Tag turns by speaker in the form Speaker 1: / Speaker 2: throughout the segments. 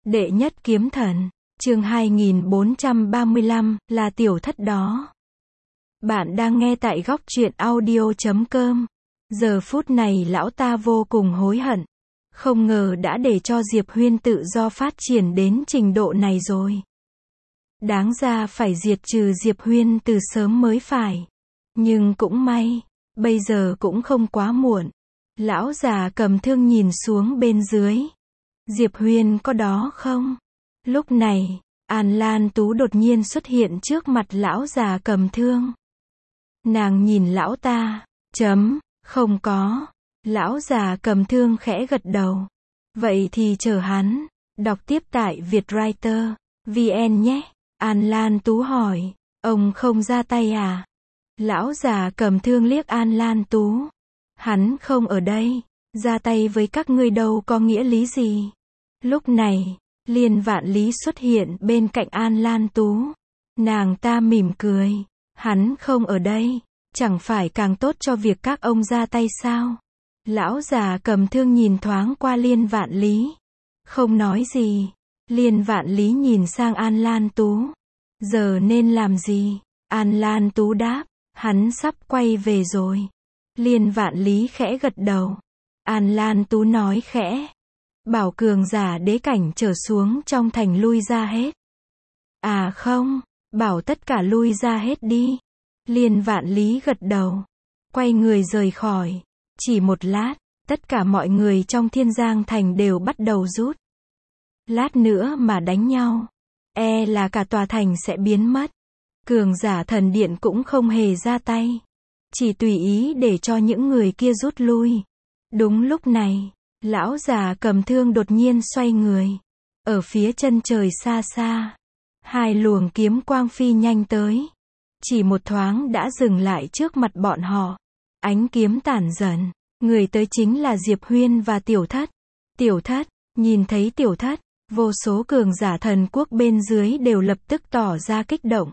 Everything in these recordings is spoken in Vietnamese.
Speaker 1: Đệ nhất kiếm thần, chương 2435, là tiểu thất đó. Bạn đang nghe tại góc truyện audio.com. Giờ phút này lão ta vô cùng hối hận. Không ngờ đã để cho Diệp Huyên tự do phát triển đến trình độ này rồi. Đáng ra phải diệt trừ Diệp Huyên từ sớm mới phải. Nhưng cũng may, bây giờ cũng không quá muộn. Lão già cầm thương nhìn xuống bên dưới. Diệp Huyên có đó không? Lúc này, An Lan Tú đột nhiên xuất hiện trước mặt lão già cầm thương. Nàng nhìn lão ta, không có. Lão già cầm thương khẽ gật đầu. Vậy thì chờ hắn, đọc tiếp tại Vietwriter VN nhé. An Lan Tú hỏi, ông không ra tay à? Lão già cầm thương liếc An Lan Tú. Hắn không ở đây, ra tay với các ngươi đâu có nghĩa lý gì. Lúc này, Liên Vạn Lý xuất hiện bên cạnh An Lan Tú. Nàng ta mỉm cười, hắn không ở đây, chẳng phải càng tốt cho việc các ông ra tay sao? Lão già cầm thương nhìn thoáng qua Liên Vạn Lý, không nói gì. Liên Vạn Lý nhìn sang An Lan Tú. Giờ nên làm gì? An Lan Tú đáp, hắn sắp quay về rồi. Liên Vạn Lý khẽ gật đầu. An Lan Tú nói khẽ, bảo cường giả đế cảnh trở xuống trong thành lui ra hết. À không, bảo tất cả lui ra hết đi. Liên Vạn Lý gật đầu, quay người rời khỏi. Chỉ một lát, tất cả mọi người trong Thiên Giang thành đều bắt đầu rút. Lát nữa mà đánh nhau, e là cả tòa thành sẽ biến mất. Cường giả thần điện cũng không hề ra tay, chỉ tùy ý để cho những người kia rút lui. Đúng lúc này, lão già cầm thương đột nhiên xoay người. Ở phía chân trời xa xa, hai luồng kiếm quang phi nhanh tới. Chỉ một thoáng đã dừng lại trước mặt bọn họ. Ánh kiếm tản dần. Người tới chính là Diệp Huyên và Tiểu Thất. Tiểu Thất, nhìn thấy Tiểu Thất, vô số cường giả thần quốc bên dưới đều lập tức tỏ ra kích động.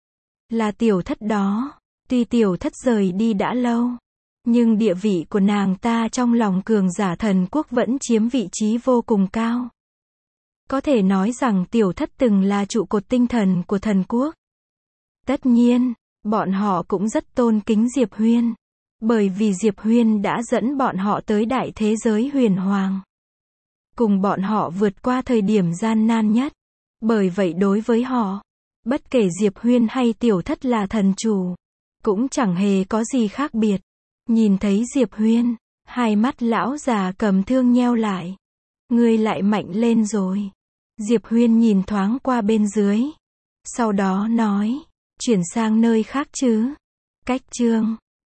Speaker 1: Là Tiểu Thất đó. Tuy Tiểu Thất rời đi đã lâu, nhưng địa vị của nàng ta trong lòng cường giả thần quốc vẫn chiếm vị trí vô cùng cao. Có thể nói rằng Tiểu Thất từng là trụ cột tinh thần của thần quốc. Tất nhiên, bọn họ cũng rất tôn kính Diệp Huyên, bởi vì Diệp Huyên đã dẫn bọn họ tới đại thế giới huyền hoàng, cùng bọn họ vượt qua thời điểm gian nan nhất. Bởi vậy đối với họ, bất kể Diệp Huyên hay Tiểu Thất là thần chủ, cũng chẳng hề có gì khác biệt. Nhìn thấy Diệp Huyên, hai mắt lão già cầm thương nheo lại. Ngươi lại mạnh lên rồi. Diệp Huyên nhìn thoáng qua bên dưới, sau đó nói, chuyển sang nơi khác chứ. Cách chương